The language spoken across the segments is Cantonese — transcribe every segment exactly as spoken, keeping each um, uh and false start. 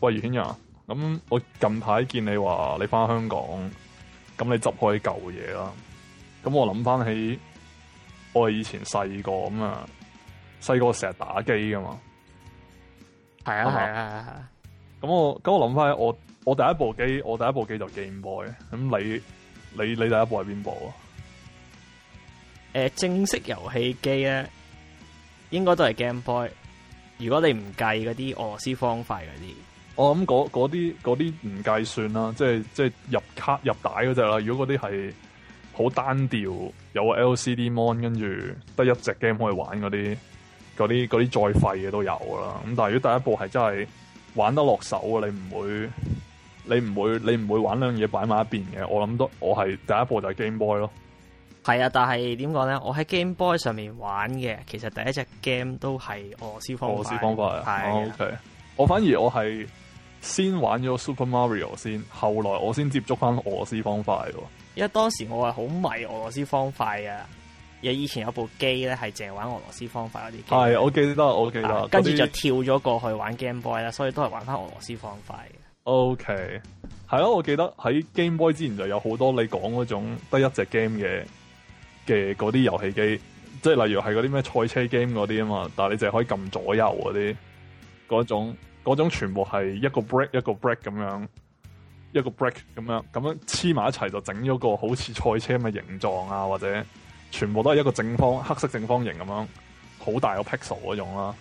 喂，余軒陽，咁我近排見你話你翻香港，咁你執開舊嘢啦。咁我諗翻起我以前細個咁啊，細個成日打機噶嘛。 係啊係啊係啊。 咁我咁我諗翻起我我第一部機，我第一部機就 Game Boy。咁你你你第一部係邊部啊？ 誒、呃，正式遊戲機咧，應該都係 Game Boy。如果你唔計嗰啲俄羅斯方塊嗰啲， 我諗嗰嗰啲嗰啲唔計算啦，即係即係入卡入帶嗰隻啦。如果嗰啲係好單調，有個 L C D mon， 跟住得一隻 game 可以玩嗰啲，嗰啲嗰啲再廢嘅都有啦。咁但係如果第一部係真係玩得落手嘅，你唔會你唔會你唔會玩兩嘢擺埋一邊嘅。我諗都我係第一部就係 Game Boy 咯。 係啊，但係點講咧？我喺 Game Boy 上面玩嘅，其實第一隻 game 都係俄羅斯方塊。俄羅斯方塊啊，係、哦。OK， 我反而我係先玩咗 Super Mario 先，後來我先接觸翻俄羅斯方塊喎。 因為當時我係好迷俄羅斯方塊啊，有以前有部機咧係淨係玩俄羅斯方塊嗰啲機。係，我記得，我記得。啊、跟住就跳咗過去玩 Game Boy 啦，所以都係玩翻俄羅斯方塊嘅。 OK， 係咯，我記得喺 Game Boy 之前就有好多你講嗰種得一隻 game 嘅。嘅嗰啲遊戲機，即係例如係嗰啲咩賽車 game 嗰啲啊嘛，但係你淨係可以撳左右嗰啲，嗰種嗰種全部係一個 break 一個 break 咁樣，一個 break 咁樣咁樣黐埋一齊就整咗個好似賽車咁嘅形狀啊，或者全部都係一個正方黑色正方形咁樣，好大個 pixel 嗰種啦。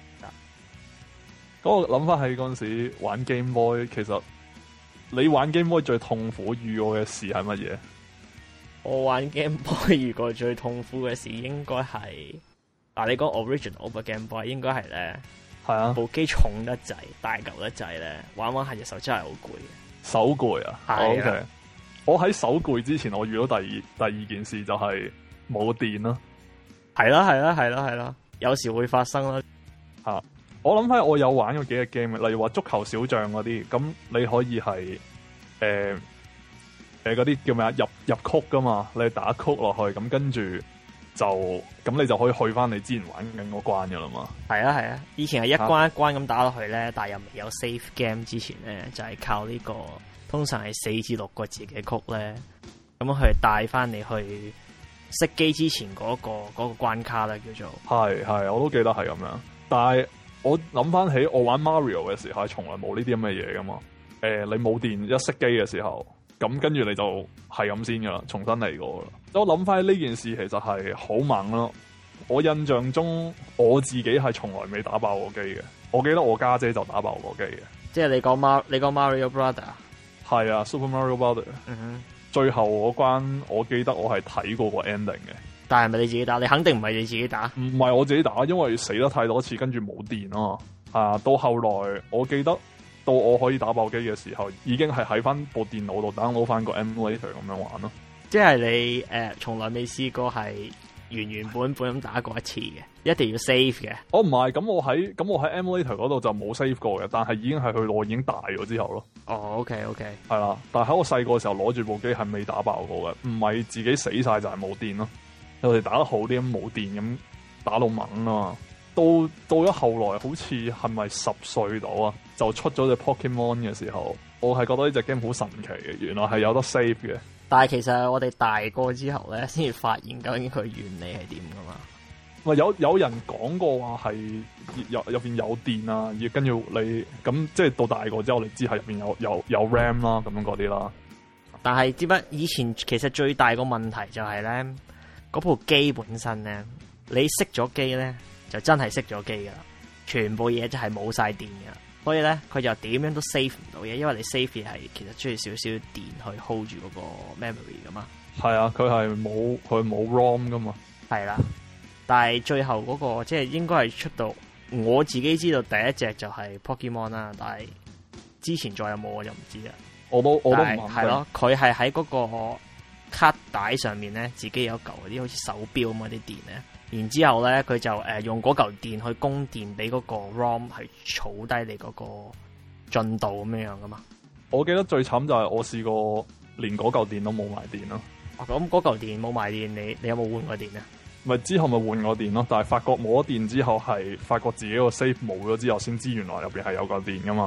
咁我諗翻起嗰陣時玩 Game Boy， 其實你玩 Game Boy 最痛苦遇過嘅事係乜嘢？ 我玩 Game Boy 遇過最痛苦嘅事應該係，嗱你講 original 嘅 Game Boy 應該係咧，係啊，部機重得滯，大嚿得滯咧，玩玩下隻手真係好攰嘅。手攰啊？係啊。Oh, okay. 我喺手攰之前，我遇到第二第二件事就係冇電咯。係啦係啦係啦係啦，有時會發生啦。吓，我諗翻我有玩過幾個 game，例如話足球小將嗰啲，咁你可以係誒。呃誒，嗰啲叫咩啊？入入曲噶嘛，你打曲落去，咁跟住就咁，你就可以去翻你之前玩緊嗰關噶啦嘛。係啊係啊，以前係一關一關咁打落去咧，但係又未有 save game 之前咧，就係、是、靠呢、這個通常係四至六個字嘅曲咧，咁去帶翻你去熄機之前嗰、那個嗰、那個關卡咧，叫做係係，我都記得係咁樣。但係我諗翻起我玩 Mario 嘅時候，係從來冇呢啲咁嘅嘢噶嘛。誒、呃，你冇電一熄機嘅時候。咁跟住你就係咁先噶啦，重新嚟過啦。我諗翻呢件事其實係好猛咯。我印象中我自己係從來未打爆過機嘅。我記得我家姐，姐就打爆過機嘅。即係你講 Mar 你講 Mario Brother？ 係啊 ，Super Mario Brother。嗯哼。最後嗰關我記得我係睇過個 ending 嘅。但係咪你自己打？你肯定唔係你自己打。唔係我自己打，因為死得太多次，跟住冇電啊。啊，到後來我記得。到我可以打爆機嘅時候，已經係喺翻部電腦度 download 翻個 emulator 咁樣玩咯。即係你誒，從、呃、來未試過係原原本本咁打過一次嘅，一定要 save 嘅。哦，唔係，咁我喺咁我喺 emulator 嗰度就冇 save 過嘅，但係已經係去到我已經大咗之後咯。哦 ，OK OK，係啦，但係喺我細個嘅時候攞住部機係未打爆過嘅，唔係自己死晒就係冇電咯。我哋打得好啲咁冇電咁打到猛啊嘛。到到咗後來，好似係咪十歲到啊？就出咗隻 Pokemon 嘅時候，我係覺得呢隻 game 好神奇嘅，原來係有得 save 嘅。但係其實我哋大個之後咧，先至發現究竟佢原理係點噶嘛？喂，有有人講過話係入入邊有電啊，要跟住你咁，即係到大個之後，你知係入邊有有有 RAM 啦，咁樣嗰啲啦。但係知唔知以前其實最大個問題就係咧，嗰部機本身咧，你熄咗機咧。就真係熄咗機噶啦，全部嘢就係冇晒電噶，所以咧佢就點樣都 save 唔到嘢，因為你 save 嘢係其實需要少少電去 hold 住嗰個 memory 噶嘛。係啊，佢係冇佢冇 ROM 噶嘛。係啦，但係最後嗰、嗰個即係應該係出到我自己知道第一隻就係 Pokemon 啦，但係之前再有冇我就唔知啦。我都我都唔肯定。係咯，佢係喺嗰個卡帶上面咧，自己有嚿嗰啲好似手錶咁嗰啲電咧。然之後咧，佢就誒用嗰嚿電去供電俾嗰個 ROM， 係儲低你嗰個進度咁樣樣噶嘛。我記得最慘就係我試過連嗰嚿電都冇埋電咯。咁嗰嚿電冇埋電，你你有冇換過電啊？咪之後咪換過電咯，但係發覺冇咗電之後，係發覺自己個 save 冇咗之後，先知原來入邊係有嚿電噶嘛。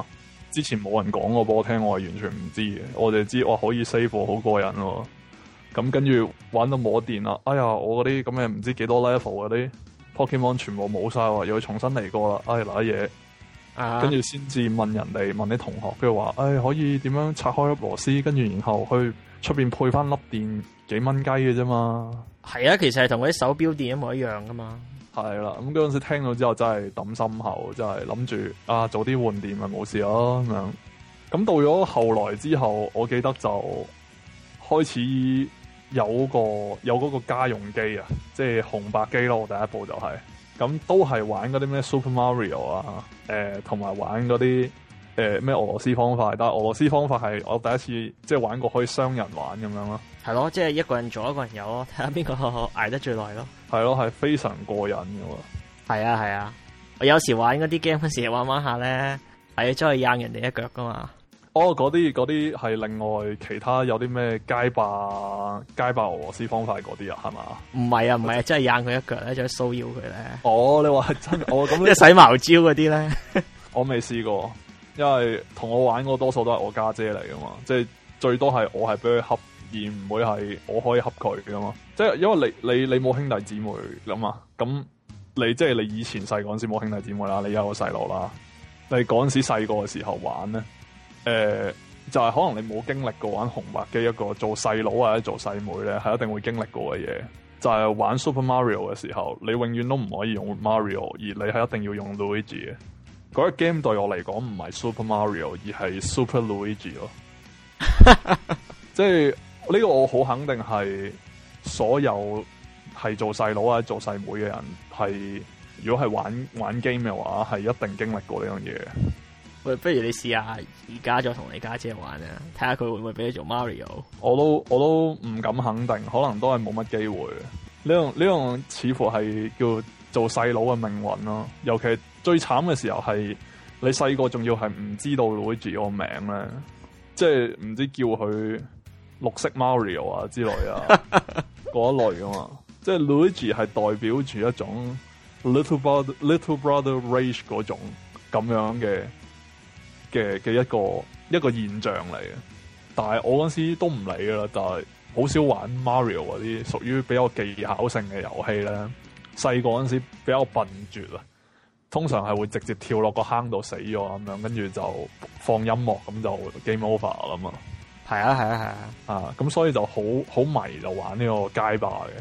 之前冇人講過俾我聽，我係完全唔知嘅。我就知我可以 save 好過癮喎。咁跟住玩到冇電啦，哎呀，我嗰啲咁嘅唔知幾多 level 嗰啲 Pokemon 全部冇晒喎，又要重新嚟過啦。哎，嗱嘢， 啊、 跟住先至問人哋問啲同學，跟住話，哎，可以點樣拆開粒螺絲，跟住然後去出邊配翻粒電幾蚊雞嘅啫嘛。 係啊，其實係同嗰啲手錶電一模一樣噶嘛。 係啦，咁嗰陣時聽到之後真係抌心口，真係諗住啊早啲換電咪冇事咯咁樣。咁到咗後來之後，我記得就開始有個有嗰個家用機啊，即係紅白機咯。我第一部就係、是、咁，都係玩嗰啲咩 Super Mario 啊，誒同埋玩嗰啲誒咩俄羅斯方塊。但係俄羅斯方塊係我第一次即係玩過可以雙人玩咁樣咯。係咯，即係一個人做一個人有咯，睇下邊個捱得最耐咯。 係咯，係非常過癮嘅喎。 係啊係啊，我有時玩嗰啲 game 嗰時玩玩下咧，係要出去掟人哋一腳噶嘛。 哦，嗰啲嗰啲係另外其他有啲咩街霸街霸俄羅斯方塊嗰啲啊，係嘛？ 唔係啊唔係啊，真係掟佢一腳咧，再騷擾佢咧。 哦，你話係真？我咁即係洗茅招嗰啲咧， 我未試過，因為同我玩嗰多數都係我家姐嚟噶嘛，即係最多係我係俾佢恰，而唔會係我可以恰佢噶嘛。即係因為你你你冇兄弟姊妹啦嘛，咁你即係你以前細嗰陣時冇兄弟姊妹啦，你有個細路啦，你嗰陣時細個嘅時候玩咧。誒、呃，就係、是、可能你冇經歷過玩紅白機一個做細佬或者做細妹咧，係一定會經歷過嘅嘢。就係、是、玩 Super Mario 嘅時候，你永遠都唔可以用 Mario，而你係一定要用 Luigi 嘅。嗰、那個 game 對我嚟講唔係 Super Mario，而係 Super Luigi 咯。即係呢、這個我好肯定係所有係做細佬或者做細妹嘅人，係如果係玩玩 game 嘅話，係一定經歷過呢樣嘢。 喂，不如你試下而家再同你家姐玩啊，睇下佢會唔會俾你做 Mario？ 我都我都唔敢肯定，可能都係冇乜機會。呢樣呢樣似乎係叫做細佬嘅命運咯。尤其最慘嘅時候係你細個仲要係唔知道 Luigi 個名咧，即係唔知叫佢綠色 Mario 啊之類啊嗰一類噶嘛。即係 Luigi 係代表住一種 little brother little brother rage 嗰種咁樣嘅。嘅嘅一個一個現象嚟嘅，但係我嗰時都唔理噶啦，就係、是、好少玩 Mario 嗰啲屬於比較技巧性嘅遊戲咧。細個嗰陣時比較笨拙啊，通常係會直接跳落個坑度死咗咁樣，跟住就放音樂咁就 game over 啦嘛。 係啊係啊係啊， 啊咁所以就好好迷就玩呢個街霸嘅。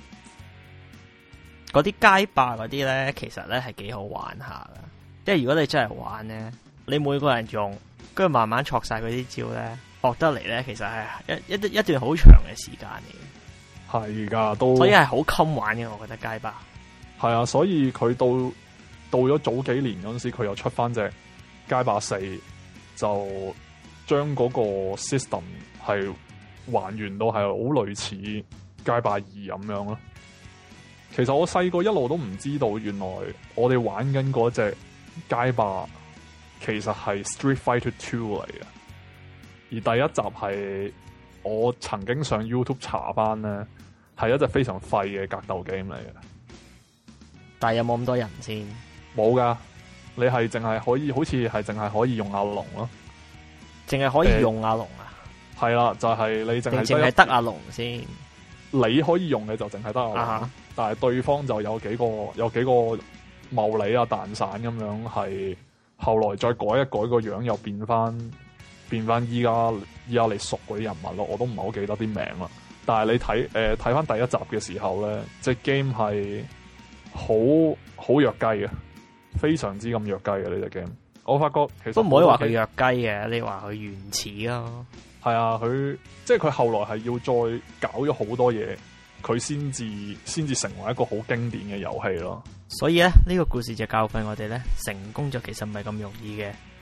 嗰啲街霸嗰啲咧，其實咧係幾好玩下噶，即係如果你真係玩咧。你每個人用，跟住慢慢學晒嗰啲招咧，學得嚟咧，其實係一一一段好長嘅時間嚟嘅。 係噶，都所以係好襟玩嘅，我覺得街霸。 係啊，所以佢到到咗早幾年嗰陣時，佢又出翻隻街霸四，就將嗰個 system 係還原到係好類似街霸二咁樣咯。其實我細個一路都唔知道，原來我哋玩緊嗰隻街霸。其實係 Street Fighter Two 嚟嘅，而第一集係我曾經上 YouTube 查翻咧，係一隻非常廢嘅格鬥 game 嚟嘅。 但係有冇咁多人先？ 冇噶，你係淨係可以，好似係淨係可以用阿龍咯， 淨係可以用阿龍啊？ 係、呃、啦，就係、是、你淨係淨係得阿龍先。 你可以用嘅就淨係得阿龍，啊、但係對方就有幾個有幾個茂利啊蛋散咁樣係。後來再改一改個樣，又變翻變翻依家依家你熟嗰啲人物咯，我都唔係好記得啲名啦。但係你睇誒睇翻第一集嘅時候咧，隻 game 係好好弱雞嘅，非常之咁弱雞嘅呢隻 game。我發覺其實都唔可以話佢弱雞嘅，你話佢原始咯。 係啊，佢即係佢後來係要再搞咗好多嘢，佢先至先至成為一個好經典嘅遊戲咯。 所以咧，呢個故事就教訓我哋咧，成功就其實唔係咁容易嘅。